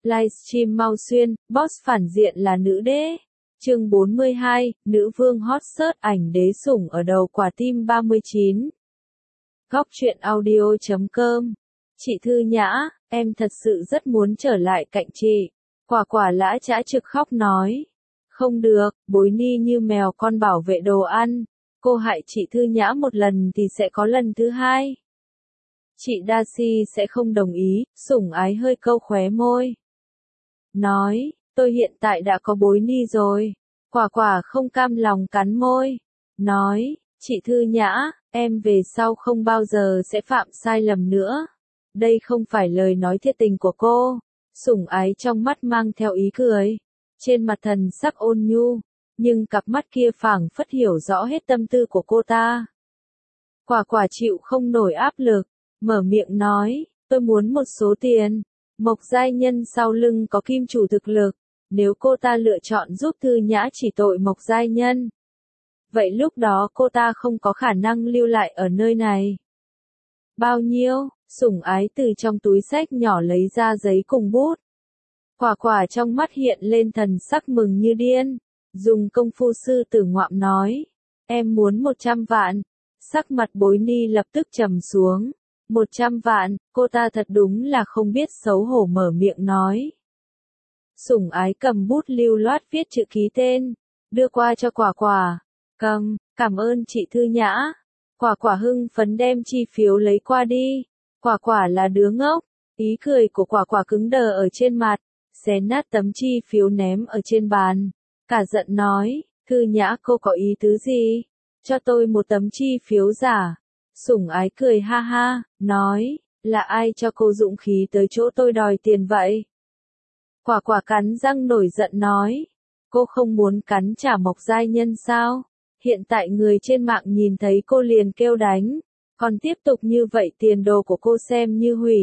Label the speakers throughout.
Speaker 1: Livestream Mao Xuyên, boss phản diện là nữ đế. Chương 42, nữ vương hot search ảnh đế sủng ở đầu quả tim 39. Góc truyện audio.com. Chị Thư Nhã, em thật sự rất muốn trở lại cạnh chị. Quả quả lã chã trực khóc nói. Không được, bối ni như mèo con bảo vệ đồ ăn. Cô hại chị Thư Nhã một lần thì sẽ có lần thứ hai. Chị Darcy sẽ không đồng ý, sủng ái hơi câu khóe môi. Nói, tôi hiện tại đã có bối ni rồi. Quả quả không cam lòng cắn môi. Nói, chị Thư Nhã, em về sau không bao giờ sẽ phạm sai lầm nữa. Đây không phải lời nói thiệt tình của cô. Sủng ái trong mắt mang theo ý cười. Trên mặt thần sắc ôn nhu, nhưng cặp mắt kia phảng phất hiểu rõ hết tâm tư của cô ta. Quả quả chịu không nổi áp lực, mở miệng nói, tôi muốn một số tiền. Mộc giai nhân sau lưng có kim chủ thực lực, nếu cô ta lựa chọn giúp Thư Nhã chỉ tội Mộc giai nhân, vậy lúc đó cô ta không có khả năng lưu lại ở nơi này. Bao nhiêu? Sủng ái từ trong túi xách nhỏ lấy ra giấy cùng bút. Quả quả trong mắt hiện lên thần sắc mừng như điên, dùng công phu sư tử ngoạm nói, em muốn 100 vạn. Sắc mặt bối ni lập tức trầm xuống. 100 vạn, cô ta thật đúng là không biết xấu hổ mở miệng nói. Sủng ái cầm bút lưu loát viết chữ ký tên, đưa qua cho quả quả. Cảm ơn chị Thư Nhã. Quả quả hưng phấn đem chi phiếu lấy qua đi. Quả quả là đứa ngốc, ý cười của quả quả cứng đờ ở trên mặt, xé nát tấm chi phiếu ném ở trên bàn. Cả giận nói, Thư Nhã cô có ý tứ gì? Cho tôi một tấm chi phiếu giả. Sủng ái cười ha ha, nói, là ai cho cô dũng khí tới chỗ tôi đòi tiền vậy? Quả quả cắn răng nổi giận nói, cô không muốn cắn trả Mộc giai nhân sao? Hiện tại người trên mạng nhìn thấy cô liền kêu đánh, còn tiếp tục như vậy tiền đồ của cô xem như hủy.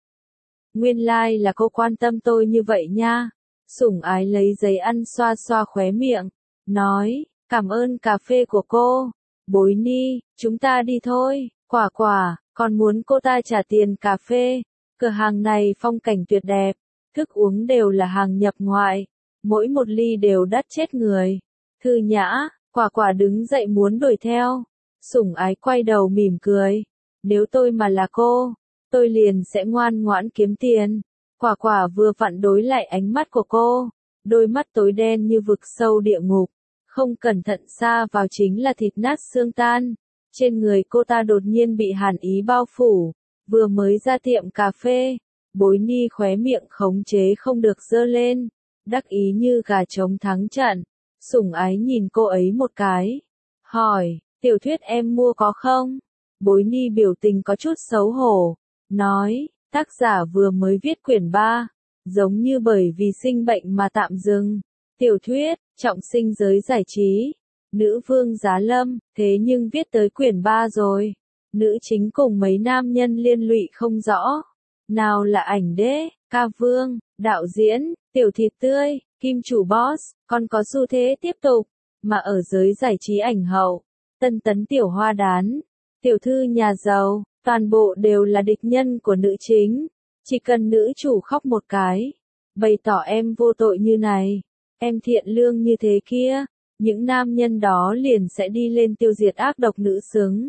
Speaker 1: Nguyên lai là cô quan tâm tôi như vậy nha. Sủng ái lấy giấy ăn xoa xoa khóe miệng, nói, cảm ơn cà phê của cô. Bối ni, chúng ta đi thôi. Quả quả, còn muốn cô ta trả tiền cà phê. Cửa hàng này phong cảnh tuyệt đẹp, thức uống đều là hàng nhập ngoại, mỗi một ly đều đắt chết người. Thư Nhã, quả quả đứng dậy muốn đuổi theo. Sủng ái quay đầu mỉm cười. Nếu tôi mà là cô, tôi liền sẽ ngoan ngoãn kiếm tiền. Quả quả vừa vặn đối lại ánh mắt của cô, đôi mắt tối đen như vực sâu địa ngục. Không cẩn thận xa vào chính là thịt nát xương tan. Trên người cô ta đột nhiên bị hàn ý bao phủ. Vừa mới ra tiệm cà phê, bối ni khóe miệng khống chế không được giơ lên, đắc ý như gà trống thắng trận. Sủng ái nhìn cô ấy một cái, hỏi, tiểu thuyết em mua có không? Bối ni biểu tình có chút xấu hổ, nói, tác giả vừa mới viết quyển 3, giống như bởi vì sinh bệnh mà tạm dừng. Tiểu thuyết, trọng sinh giới giải trí, nữ vương giá lâm, thế nhưng viết tới quyển 3 rồi. Nữ chính cùng mấy nam nhân liên lụy không rõ. Nào là ảnh đế, ca vương, đạo diễn, tiểu thịt tươi, kim chủ boss, còn có xu thế tiếp tục. Mà ở giới giải trí ảnh hậu, tân tấn tiểu hoa đán, tiểu thư nhà giàu, toàn bộ đều là địch nhân của nữ chính. Chỉ cần nữ chủ khóc một cái, bày tỏ em vô tội như này, em thiện lương như thế kia, những nam nhân đó liền sẽ đi lên tiêu diệt ác độc nữ xứng.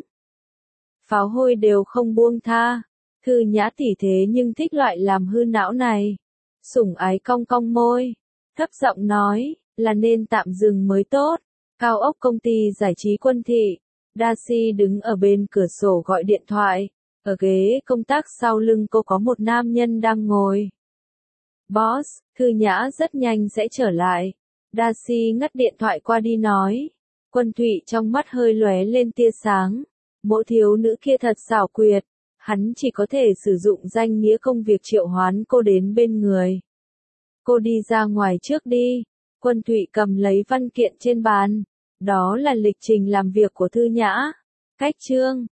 Speaker 1: Pháo hôi đều không buông tha. Thư Nhã tỉ thế nhưng thích loại làm hư não này. Sủng ái cong cong môi, thấp giọng nói, là nên tạm dừng mới tốt. Cao ốc công ty giải trí Quân Thị, Darcy đứng ở bên cửa sổ gọi điện thoại. Ở ghế công tác sau lưng cô có một nam nhân đang ngồi. Boss, Thư Nhã rất nhanh sẽ trở lại. Darcy ngắt điện thoại qua đi nói. Quân Thụy trong mắt hơi lóe lên tia sáng. Mộ thiếu nữ kia thật xảo quyệt. Hắn chỉ có thể sử dụng danh nghĩa công việc triệu hoán cô đến bên người. Cô đi ra ngoài trước đi. Quân Thụy cầm lấy văn kiện trên bàn. Đó là lịch trình làm việc của Thư Nhã. Cách chương.